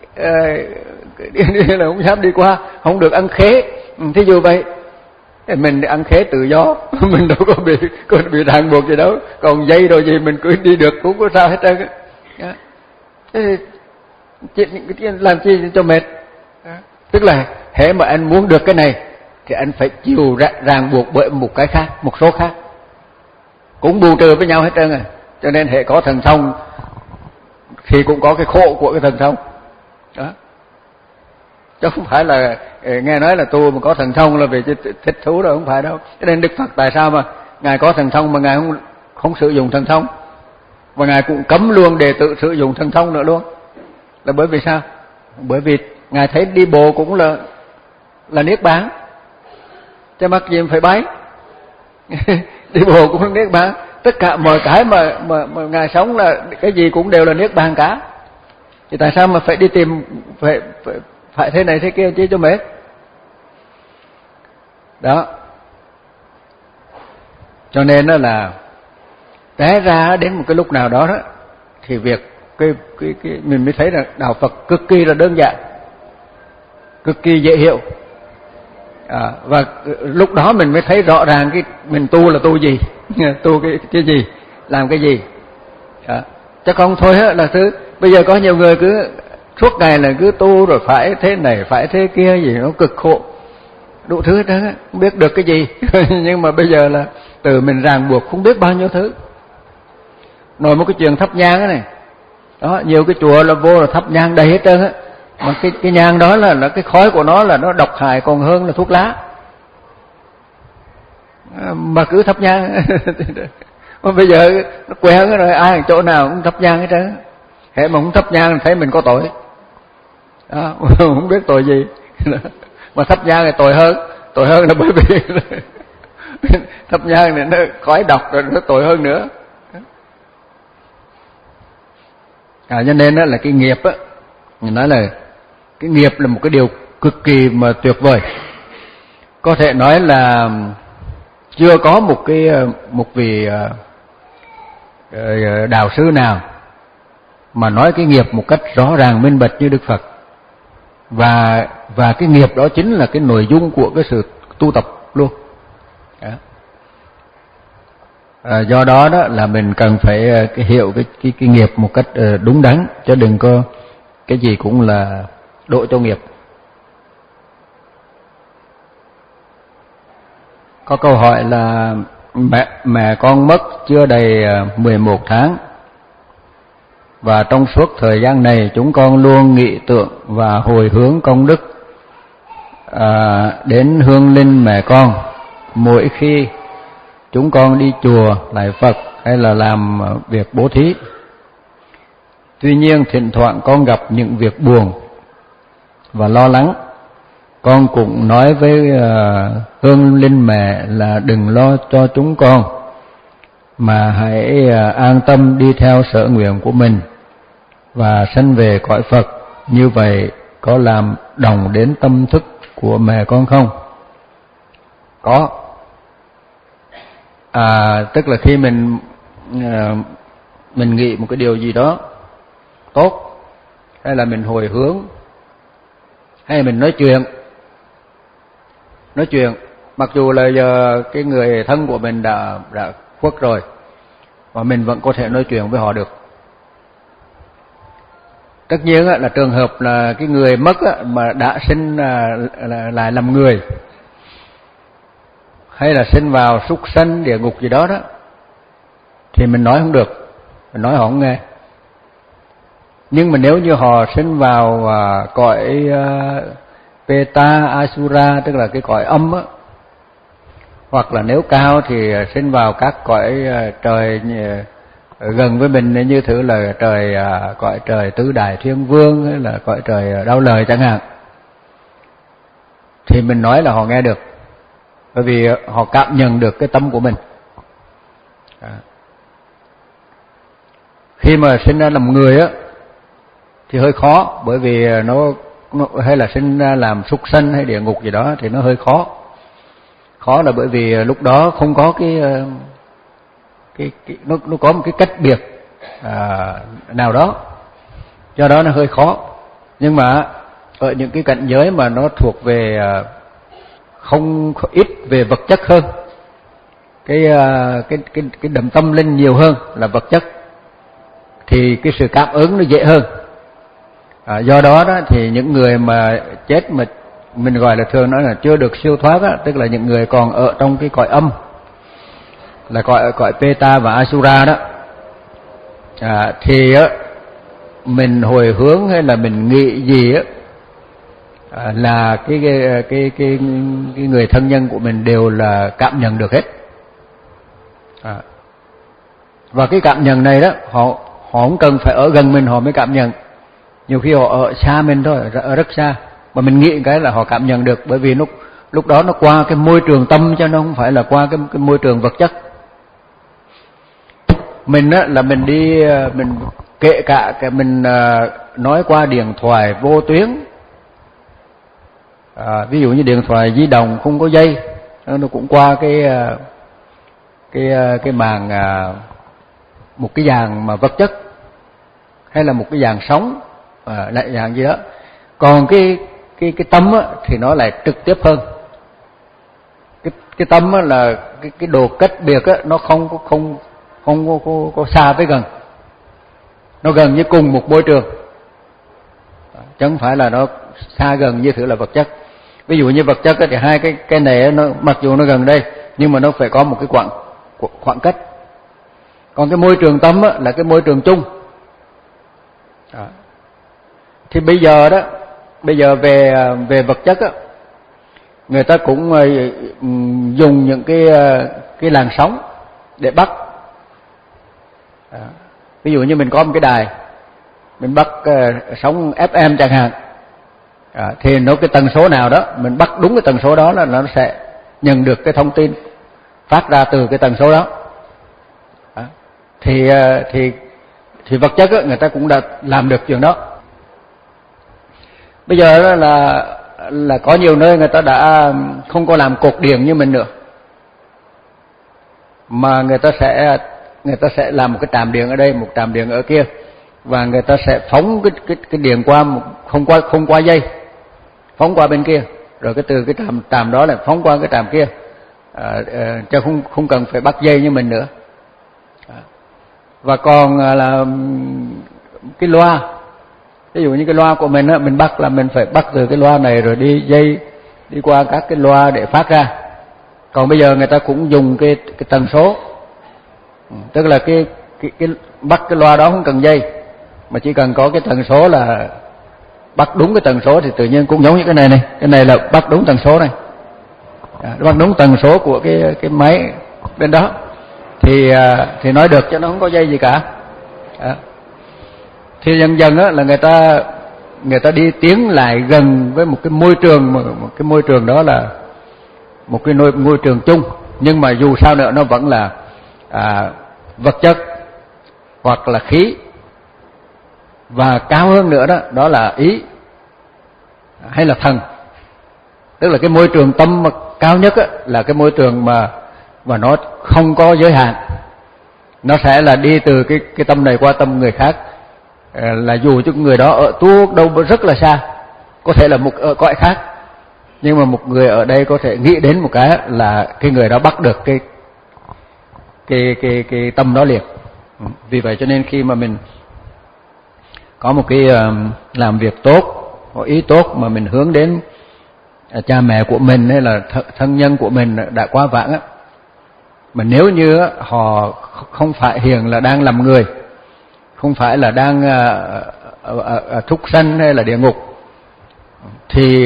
uh, là không dám đi qua, không được ăn khế. Thí dụ vậy, mình ăn khế tự do, mình đâu có bị có bị ràng buộc gì đâu, còn dây rồi gì mình cứ đi được cũng có sao hết trơn. Thế thì làm chi cho mệt. Tức là hễ mà anh muốn được cái này thì anh phải chịu ràng buộc bởi một cái khác, một số khác, cũng bù trừ với nhau hết trơn. À cho nên hễ có thần thông thì cũng có cái khổ của cái thần thông đó. Chứ không phải là nghe nói là tu mà có thần thông là vì thích thú đâu, không phải đâu. Cho nên Đức Phật tại sao mà Ngài có thần thông mà Ngài không không sử dụng thần thông, và Ngài cũng cấm luôn đệ tử sử dụng thần thông nữa luôn, là bởi vì sao? Bởi vì Ngài thấy đi bộ cũng là là niết bàn, chứ mắc gì phải bay. Đi bộ cũng là niết bàn, tất cả mọi cái mà, mà mà Ngài sống là cái gì cũng đều là niết bàn cả. Thì tại sao mà phải đi tìm phải phải, phải thế này thế kia chứ cho mệt. Đó. Cho nên đó là té ra đến một cái lúc nào đó, đó thì việc cái, cái, cái mình mới thấy là đạo Phật cực kỳ là đơn giản, cực kỳ dễ hiểu. À, và lúc đó mình mới thấy rõ ràng cái mình tu là tu gì, tu cái cái gì, làm cái gì. À, chứ không thôi là thứ bây giờ có nhiều người cứ suốt ngày là cứ tu rồi phải thế này phải thế kia gì, nó cực khổ đủ thứ hết đó, không biết được cái gì. Nhưng mà bây giờ là từ mình ràng buộc không biết bao nhiêu thứ. Nói một cái chuyện thắp nhang đó này, đó, nhiều cái chùa là vô là thắp nhang đầy hết trơn á, mà cái cái nhang đó là là cái khói của nó là nó độc hại còn hơn là thuốc lá, mà cứ thắp nhang. Mà bây giờ nó quen rồi, ai chỗ nào cũng thắp nhang hết trơn, hễ mà không thắp nhang thấy mình có tội, đó, không biết tội gì. Mà thắp nhang thì tội hơn, tội hơn là bởi vì thắp nhang này nó khói độc rồi nó tội hơn nữa. À, cho nên đó là cái nghiệp á, mình nói là cái nghiệp là một cái điều cực kỳ mà tuyệt vời. Có thể nói là chưa có một cái một vị đạo sư nào mà nói cái nghiệp một cách rõ ràng minh bạch như Đức Phật. Và và cái nghiệp đó chính là cái nội dung của cái sự tu tập luôn. Đó. À, do đó đó là mình cần phải cái hiểu cái cái cái nghiệp một cách đúng đắn, chứ đừng có cái gì cũng là đổ cho nghiệp. Có câu hỏi là mẹ mẹ con mất chưa đầy mười một tháng, và trong suốt thời gian này chúng con luôn nghĩ tưởng và hồi hướng công đức à, đến hương linh mẹ con mỗi khi chúng con đi chùa lạy Phật hay là làm việc bố thí. Tuy nhiên thỉnh thoảng con gặp những việc buồn và lo lắng. Con cũng nói với uh, hương linh mẹ là đừng lo cho chúng con, mà hãy uh, an tâm đi theo sở nguyện của mình và sanh về cõi Phật. Như vậy có làm đồng đến tâm thức của mẹ con không? Có. À, tức là khi mình uh, mình nghĩ một cái điều gì đó tốt, hay là mình hồi hướng, hay mình nói chuyện nói chuyện mặc dù là giờ cái người thân của mình đã đã khuất rồi, mà mình vẫn có thể nói chuyện với họ được. Tất nhiên là trường hợp là cái người mất mà đã sinh lại làm người, hay là sinh vào súc sanh địa ngục gì đó đó, thì mình nói không được, mình nói họ không nghe. Nhưng mà nếu như họ sinh vào cõi Peta Asura, tức là cái cõi âm á, hoặc là nếu cao thì sinh vào các cõi trời gần với mình, như thử là trời cõi trời tứ đại thiên vương hay là cõi trời đau lời chẳng hạn, thì mình nói là họ nghe được, bởi vì họ cảm nhận được cái tâm của mình. À. Khi mà sinh ra làm người á thì hơi khó, bởi vì nó, nó hay là sinh ra làm súc sanh hay địa ngục gì đó thì nó hơi khó. Khó là bởi vì lúc đó không có cái cái, cái nó nó có một cái cách biệt à, nào đó, do đó nó hơi khó. Nhưng mà ở những cái cảnh giới mà nó thuộc về không ít về vật chất hơn, cái cái cái cái đậm tâm linh nhiều hơn là vật chất, thì cái sự cảm ứng nó dễ hơn. À, do đó đó thì những người mà chết mà mình gọi là thường nói là chưa được siêu thoát á, tức là những người còn ở trong cái cõi âm, là cõi cõi Peta và Asura đó, à, thì á mình hồi hướng hay là mình nghĩ gì á, à, là cái cái, cái cái cái người thân nhân của mình đều là cảm nhận được hết. À, và cái cảm nhận này đó, họ họ không cần phải ở gần mình họ mới cảm nhận. Nhiều khi họ ở xa mình thôi, ở rất xa, mà mình nghĩ cái là họ cảm nhận được, bởi vì lúc lúc đó nó qua cái môi trường tâm, cho nó không phải là qua cái cái môi trường vật chất. Mình á là mình đi, mình kể cả cái mình nói qua điện thoại vô tuyến, à, ví dụ như điện thoại di động không có dây, nó cũng qua cái cái cái màng, một cái dạng mà vật chất, hay là một cái dạng sống, à, lại dạng gì đó. Còn cái cái cái tâm á thì nó lại trực tiếp hơn. Cái cái tâm á là cái cái đồ cách biệt á, nó không có không không có, có, có xa với gần, nó gần như cùng một môi trường. chứ không phải là nó xa gần như thử là vật chất. Ví dụ như vật chất thì hai cái cái này nó mặc dù nó gần đây nhưng mà nó phải có một cái khoảng khoảng cách. Còn cái môi trường tâm á, là cái môi trường chung. Đó. Thì bây giờ đó, bây giờ về về vật chất á, người ta cũng dùng những cái cái làn sóng để bắt. Đó. Ví dụ như mình có một cái đài, mình bắt uh, sóng ép em chẳng hạn, à, thì nó cái tần số nào đó mình bắt đúng cái tần số đó là nó sẽ nhận được cái thông tin phát ra từ cái tần số đó. À, thì uh, thì thì vật chất á, người ta cũng đã làm được chuyện đó. Bây giờ đó là là có nhiều nơi người ta đã không có làm cột điện như mình nữa, mà người ta sẽ người ta sẽ làm một cái trạm điện ở đây, một trạm điện ở kia, và người ta sẽ phóng cái cái cái điện qua một, không qua không qua dây, phóng qua bên kia, rồi cái từ cái trạm trạm đó lại phóng qua cái trạm kia, à, à, chứ không không cần phải bắt dây như mình nữa. À. Và còn là cái loa, ví dụ như cái loa của mình á, mình bắt là mình phải bắt từ cái loa này rồi đi dây đi qua các cái loa để phát ra. Còn bây giờ người ta cũng dùng cái cái tần số, tức là cái cái cái bắt cái loa đó không cần dây, mà chỉ cần có cái tần số là bắt đúng cái tần số, thì tự nhiên cũng giống như cái này này, cái này là bắt đúng tần số này, à, bắt đúng tần số của cái cái máy bên đó, thì thì nói được, chứ nó không có dây gì cả. À. Thì dần dần á là người ta người ta đi tiến lại gần với một cái môi trường, một cái môi trường đó là một cái môi, môi trường chung, nhưng mà dù sao nữa nó vẫn là à, vật chất hoặc là khí, và cao hơn nữa đó đó là ý hay là thần. Tức là cái môi trường tâm mà cao nhất á, là cái môi trường mà mà nó không có giới hạn, nó sẽ là đi từ cái cái tâm này qua tâm người khác, à, là dù cho người đó ở tuốt đâu rất là xa, có thể là một ở cõi khác, nhưng mà một người ở đây có thể nghĩ đến một cái là cái người đó bắt được cái cái cái cái tâm đó liền. Vì vậy cho nên khi mà mình có một cái làm việc tốt, có ý tốt mà mình hướng đến cha mẹ của mình hay là thân nhân của mình đã qua vãng á, mà nếu như họ không phải hiện là đang làm người, không phải là đang thúc sanh hay là địa ngục, thì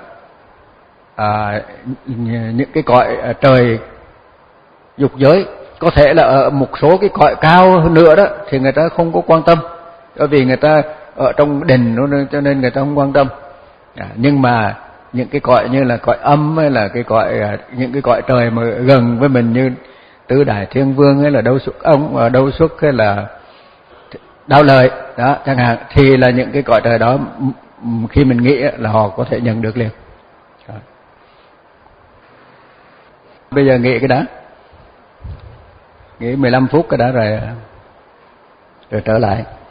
à, những cái cõi trời dục giới, có thể là ở một số cái cõi cao hơn nữa đó thì người ta không có quan tâm, bởi vì người ta ở trong đình cho nên người ta không quan tâm. À, nhưng mà những cái cõi như là cõi âm hay là cái cõi những cái cõi trời mà gần với mình như Tứ Đại Thiên Vương hay là Đâu Xuất Ông, Đâu Xuất hay là Đao Lợi đó chẳng hạn, thì là những cái cõi trời đó khi mình nghĩ là họ có thể nhận được liền. Đó. Bây giờ nghĩ cái đó, nghĩ mười lăm phút cái đó rồi rồi trở lại.